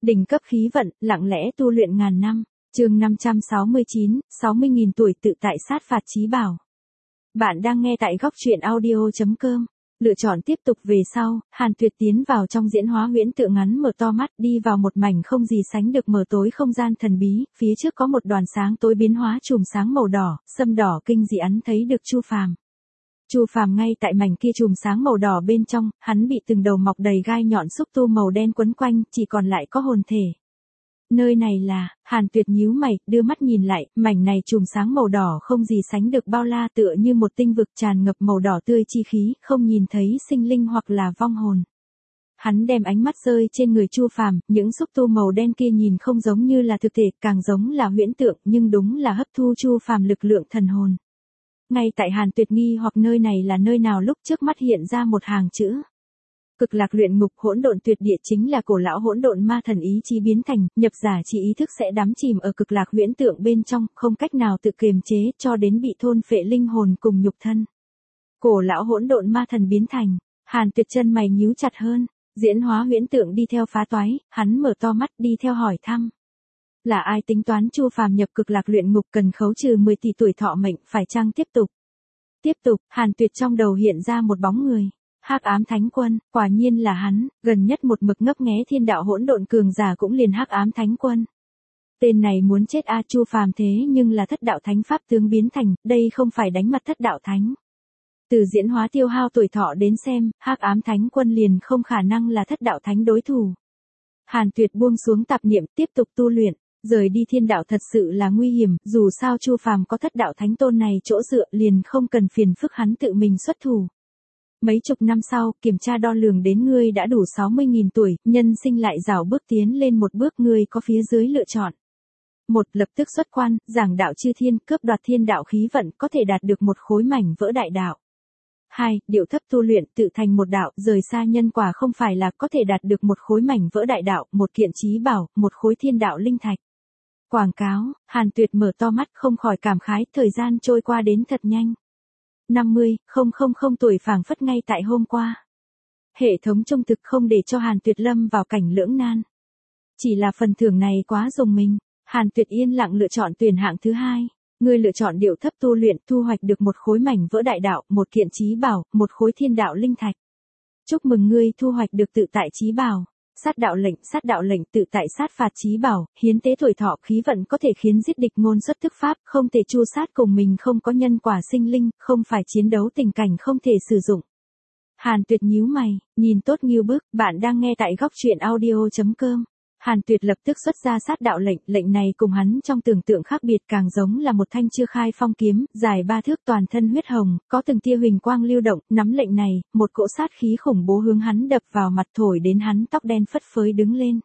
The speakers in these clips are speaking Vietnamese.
Đỉnh cấp khí vận, lặng lẽ tu luyện ngàn năm. Chương 569, 60.000 tuổi tự tại sát phạt chí bảo. Bạn đang nghe tại góc truyện audio.com. Lựa chọn tiếp tục về sau, Hàn Tuyệt tiến vào trong diễn hóa huyễn tượng ngắn mở to mắt đi vào một mảnh không gì sánh được mờ tối không gian thần bí, phía trước có một đoàn sáng tối biến hóa chùm sáng màu đỏ, sâm đỏ kinh dị ắn thấy được Chu Phàm. Chu Phàm ngay tại mảnh kia chùm sáng màu đỏ bên trong, hắn bị từng đầu mọc đầy gai nhọn xúc tu màu đen quấn quanh, chỉ còn lại có hồn thể. Nơi này là, Hàn Tuyệt nhíu mày, đưa mắt nhìn lại, mảnh này chùm sáng màu đỏ không gì sánh được bao la tựa như một tinh vực tràn ngập màu đỏ tươi chi khí, không nhìn thấy sinh linh hoặc là vong hồn. Hắn đem ánh mắt rơi trên người Chu Phàm, những xúc tu màu đen kia nhìn không giống như là thực thể, càng giống là huyễn tượng, nhưng đúng là hấp thu Chu Phàm lực lượng thần hồn. Ngay tại Hàn Tuyệt nghi hoặc nơi này là nơi nào lúc trước mắt hiện ra một hàng chữ. Cực lạc luyện ngục hỗn độn tuyệt địa chính là cổ lão hỗn độn ma thần ý chí biến thành, nhập giả chỉ ý thức sẽ đắm chìm ở cực lạc huyễn tượng bên trong, không cách nào tự kiềm chế cho đến bị thôn phệ linh hồn cùng nhục thân. Cổ lão hỗn độn ma thần biến thành, Hàn Tuyệt chân mày nhíu chặt hơn, diễn hóa huyễn tượng đi theo phá toái, hắn mở to mắt đi theo hỏi thăm. Là ai tính toán Chu Phàm nhập cực lạc luyện ngục cần khấu trừ 10 tỷ tuổi thọ mệnh, phải chăng tiếp tục? Tiếp tục, Hàn Tuyệt trong đầu hiện ra một bóng người. Hắc ám thánh quân, quả nhiên là hắn, gần nhất một mực ngấp nghé thiên đạo hỗn độn cường giả cũng liền hắc ám thánh quân. Tên này muốn chết a. Chu Phàm thế nhưng là thất đạo thánh pháp tướng biến thành, đây không phải đánh mặt thất đạo thánh. Từ diễn hóa tiêu hao tuổi thọ đến xem, hắc ám thánh quân liền không khả năng là thất đạo thánh đối thủ. Hàn Tuyệt buông xuống tạp niệm, tiếp tục tu luyện. Rời đi thiên đạo thật sự là nguy hiểm, dù sao Chu Phàm có thất đạo thánh tôn này chỗ dựa liền không cần phiền phức hắn tự mình xuất thủ. Mấy chục năm sau, kiểm tra đo lường đến ngươi đã đủ 60.000 tuổi, nhân sinh lại rảo bước tiến lên một bước, ngươi có phía dưới lựa chọn. 1. Lập tức xuất quan, giảng đạo chư thiên, cướp đoạt thiên đạo khí vận, có thể đạt được một khối mảnh vỡ đại đạo. 2. Điệu thấp tu luyện, tự thành một đạo, rời xa nhân quả không phải là có thể đạt được một khối mảnh vỡ đại đạo, một kiện chí bảo, một khối thiên đạo linh thạch. Quảng cáo, Hàn Tuyệt mở to mắt không khỏi cảm khái, thời gian trôi qua đến thật nhanh. 50.000 tuổi phảng phất ngay tại hôm qua. Hệ thống trung thực không để cho Hàn Tuyệt lâm vào cảnh lưỡng nan. Chỉ là phần thưởng này quá dùng mình, Hàn Tuyệt yên lặng lựa chọn tuyển hạng thứ hai. Ngươi lựa chọn điệu thấp tu luyện, thu hoạch được một khối mảnh vỡ đại đạo, một kiện chí bảo, một khối thiên đạo linh thạch. Chúc mừng ngươi thu hoạch được tự tại chí bảo. Sát đạo lệnh tự tại sát phạt chí bảo, hiến tế tuổi thọ khí vận có thể khiến giết địch ngôn xuất thức pháp, không thể chu sát cùng mình không có nhân quả sinh linh, không phải chiến đấu tình cảnh không thể sử dụng. Hàn Tuyệt nhíu mày, nhìn tốt nghiêu bức, bạn đang nghe tại góc truyện audio.com. Hàn Tuyệt lập tức xuất ra sát đạo lệnh này cùng hắn trong tưởng tượng khác biệt, càng giống là một thanh chưa khai phong kiếm, dài 3 thước toàn thân huyết hồng, có từng tia huỳnh quang lưu động, nắm lệnh này, một cỗ sát khí khủng bố hướng hắn đập vào mặt thổi đến hắn tóc đen phất phới đứng lên.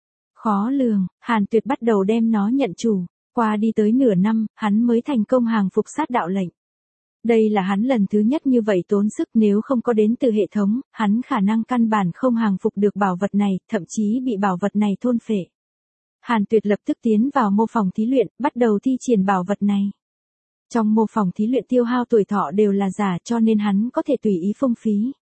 Khó lường, Hàn Tuyệt bắt đầu đem nó nhận chủ, qua đi tới nửa năm, hắn mới thành công hàng phục sát đạo lệnh. Đây là hắn lần thứ nhất như vậy tốn sức, nếu không có đến từ hệ thống, hắn khả năng căn bản không hàng phục được bảo vật này, thậm chí bị bảo vật này thôn phệ. Hàn Tuyệt lập tức tiến vào mô phòng thí luyện, bắt đầu thi triển bảo vật này. Trong mô phòng thí luyện tiêu hao tuổi thọ đều là giả cho nên hắn có thể tùy ý phung phí.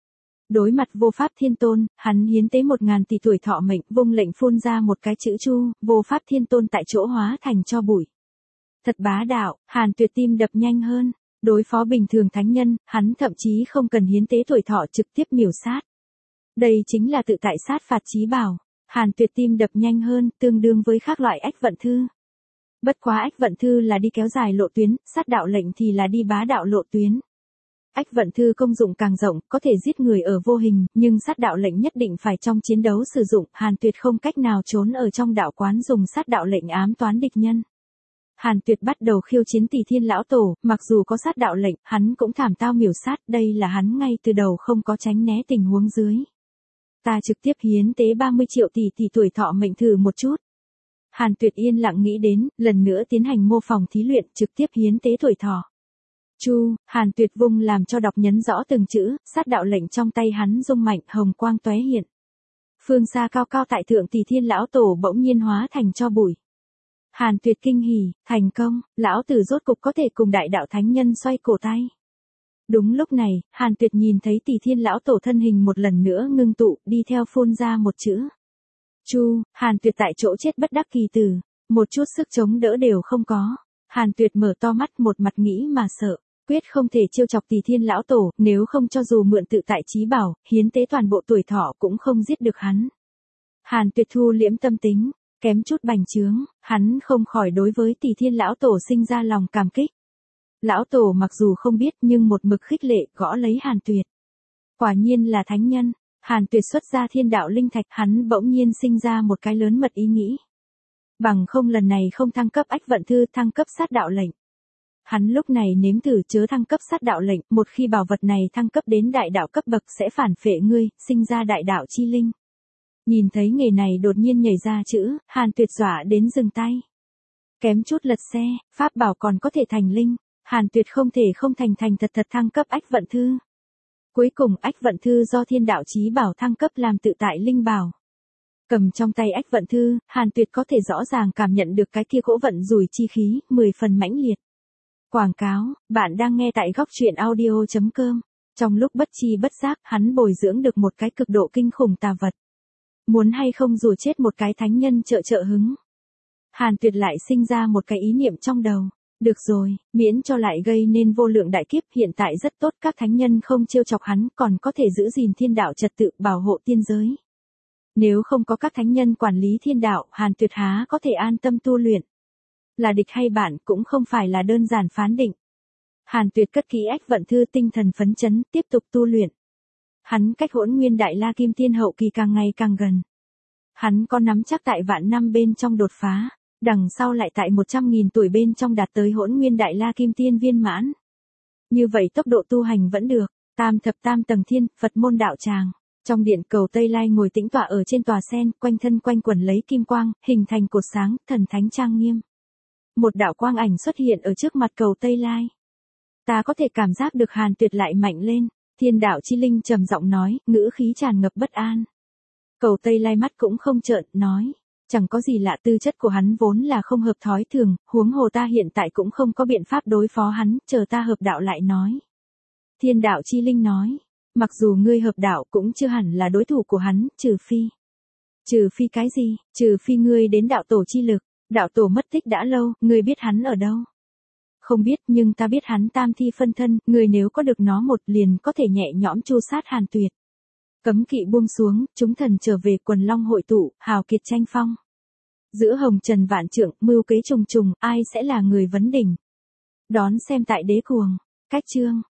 Đối mặt vô pháp thiên tôn, hắn hiến tế 1.000 tỷ tuổi thọ mệnh, vung lệnh phun ra một cái chữ Chu, vô pháp thiên tôn tại chỗ hóa thành tro bụi. Thật bá đạo, Hàn Tuyệt tim đập nhanh hơn. Đối phó bình thường thánh nhân, hắn thậm chí không cần hiến tế tuổi thọ trực tiếp miểu sát. Đây chính là tự tại sát phạt chí bảo. Hàn Tuyệt tim đập nhanh hơn, tương đương với khác loại ách vận thư. Bất quá ách vận thư là đi kéo dài lộ tuyến, sát đạo lệnh thì là đi bá đạo lộ tuyến. Ách vận thư công dụng càng rộng, có thể giết người ở vô hình, nhưng sát đạo lệnh nhất định phải trong chiến đấu sử dụng, Hàn Tuyệt không cách nào trốn ở trong đạo quán dùng sát đạo lệnh ám toán địch nhân. Hàn Tuyệt bắt đầu khiêu chiến Tỷ Thiên lão tổ, mặc dù có sát đạo lệnh, hắn cũng thảm tao miểu sát, đây là hắn ngay từ đầu không có tránh né tình huống dưới. Ta trực tiếp hiến tế 30 triệu tỷ tuổi thọ mệnh thử một chút. Hàn Tuyệt yên lặng nghĩ đến, lần nữa tiến hành mô phòng thí luyện, trực tiếp hiến tế tuổi thọ. Chu, Hàn Tuyệt vung làm cho đọc nhấn rõ từng chữ, sát đạo lệnh trong tay hắn rung mạnh, hồng quang tóe hiện. Phương xa cao cao tại thượng Tỷ Thiên lão tổ bỗng nhiên hóa thành tro bụi. Hàn Tuyệt kinh hỉ, thành công, lão tử rốt cục có thể cùng đại đạo thánh nhân xoay cổ tay. Đúng lúc này, Hàn Tuyệt nhìn thấy Tỷ Thiên lão tổ thân hình một lần nữa ngưng tụ, đi theo phun ra một chữ. Chu, Hàn Tuyệt tại chỗ chết bất đắc kỳ tử, một chút sức chống đỡ đều không có. Hàn Tuyệt mở to mắt một mặt nghĩ mà sợ, quyết không thể trêu chọc Tỷ Thiên lão tổ, nếu không cho dù mượn tự tại chí bảo, hiến tế toàn bộ tuổi thọ cũng không giết được hắn. Hàn Tuyệt thu liễm tâm tính, kém chút bành trướng, hắn không khỏi đối với Tỷ Thiên lão tổ sinh ra lòng cảm kích. Lão tổ mặc dù không biết nhưng một mực khích lệ gõ lấy Hàn Tuyệt. Quả nhiên là thánh nhân, Hàn Tuyệt xuất ra thiên đạo linh thạch, hắn bỗng nhiên sinh ra một cái lớn mật ý nghĩ. Bằng không lần này không thăng cấp ách vận thư, thăng cấp sát đạo lệnh. Hắn lúc này nếm thử chớ thăng cấp sát đạo lệnh, một khi bảo vật này thăng cấp đến đại đạo cấp bậc sẽ phản phệ ngươi, sinh ra đại đạo chi linh. Nhìn thấy nghề này đột nhiên nhảy ra chữ, Hàn Tuyệt dọa đến dừng tay. Kém chút lật xe, pháp bảo còn có thể thành linh, Hàn Tuyệt không thể không thành thật thăng cấp ách vận thư. Cuối cùng ách vận thư do thiên đạo chí bảo thăng cấp làm tự tại linh bảo. Cầm trong tay ách vận thư, Hàn Tuyệt có thể rõ ràng cảm nhận được cái kia cỗ vận rủi chi khí, 10 phần mãnh liệt. Quảng cáo, bạn đang nghe tại góc truyện audio.com. Trong lúc bất chi bất giác, hắn bồi dưỡng được một cái cực độ kinh khủng tà vật. Muốn hay không rùa chết một cái thánh nhân trợ hứng. Hàn Tuyệt lại sinh ra một cái ý niệm trong đầu. Được rồi, miễn cho lại gây nên vô lượng đại kiếp, hiện tại rất tốt, các thánh nhân không trêu chọc hắn, còn có thể giữ gìn thiên đạo trật tự, bảo hộ tiên giới. Nếu không có các thánh nhân quản lý thiên đạo, Hàn Tuyệt há có thể an tâm tu luyện. Là địch hay bạn cũng không phải là đơn giản phán định. Hàn Tuyệt cất kỹ ách vận thư, tinh thần phấn chấn, tiếp tục tu luyện. Hắn cách Hỗn Nguyên Đại La Kim Tiên hậu kỳ càng ngày càng gần. Hắn có nắm chắc tại vạn năm bên trong đột phá, đằng sau lại tại 100.000 tuổi bên trong đạt tới Hỗn Nguyên Đại La Kim Tiên viên mãn. Như vậy tốc độ tu hành vẫn được. Tam thập tam tầng thiên, Phật môn đạo tràng. Trong điện cầu Tây Lai ngồi tĩnh tọa ở trên tòa sen, quanh thân quanh quẩn lấy kim quang, hình thành cột sáng, thần thánh trang nghiêm. Một đạo quang ảnh xuất hiện ở trước mặt cầu Tây Lai. Ta có thể cảm giác được Hàn Tuyệt lại mạnh lên, thiên đạo chi linh trầm giọng nói, ngữ khí tràn ngập bất an. Cầu Tây Lai mắt cũng không trợn, nói, chẳng có gì lạ, tư chất của hắn vốn là không hợp thói thường, huống hồ ta hiện tại cũng không có biện pháp đối phó hắn, chờ ta hợp đạo lại nói. Thiên đạo chi linh nói, mặc dù ngươi hợp đạo cũng chưa hẳn là đối thủ của hắn, trừ phi cái gì, trừ phi ngươi đến đạo tổ chi lực, đạo tổ mất tích đã lâu, ngươi biết hắn ở đâu? Không biết, nhưng ta biết hắn tam thi phân thân, ngươi nếu có được nó một liền có thể nhẹ nhõm tru sát Hàn Tuyệt. Cấm kỵ buông xuống, chúng thần trở về, quần long hội tụ, hào kiệt tranh phong. Giữa hồng trần vạn trượng, mưu kế trùng trùng, ai sẽ là người vấn đỉnh? Đón xem tại Đế Cuồng. Cách chương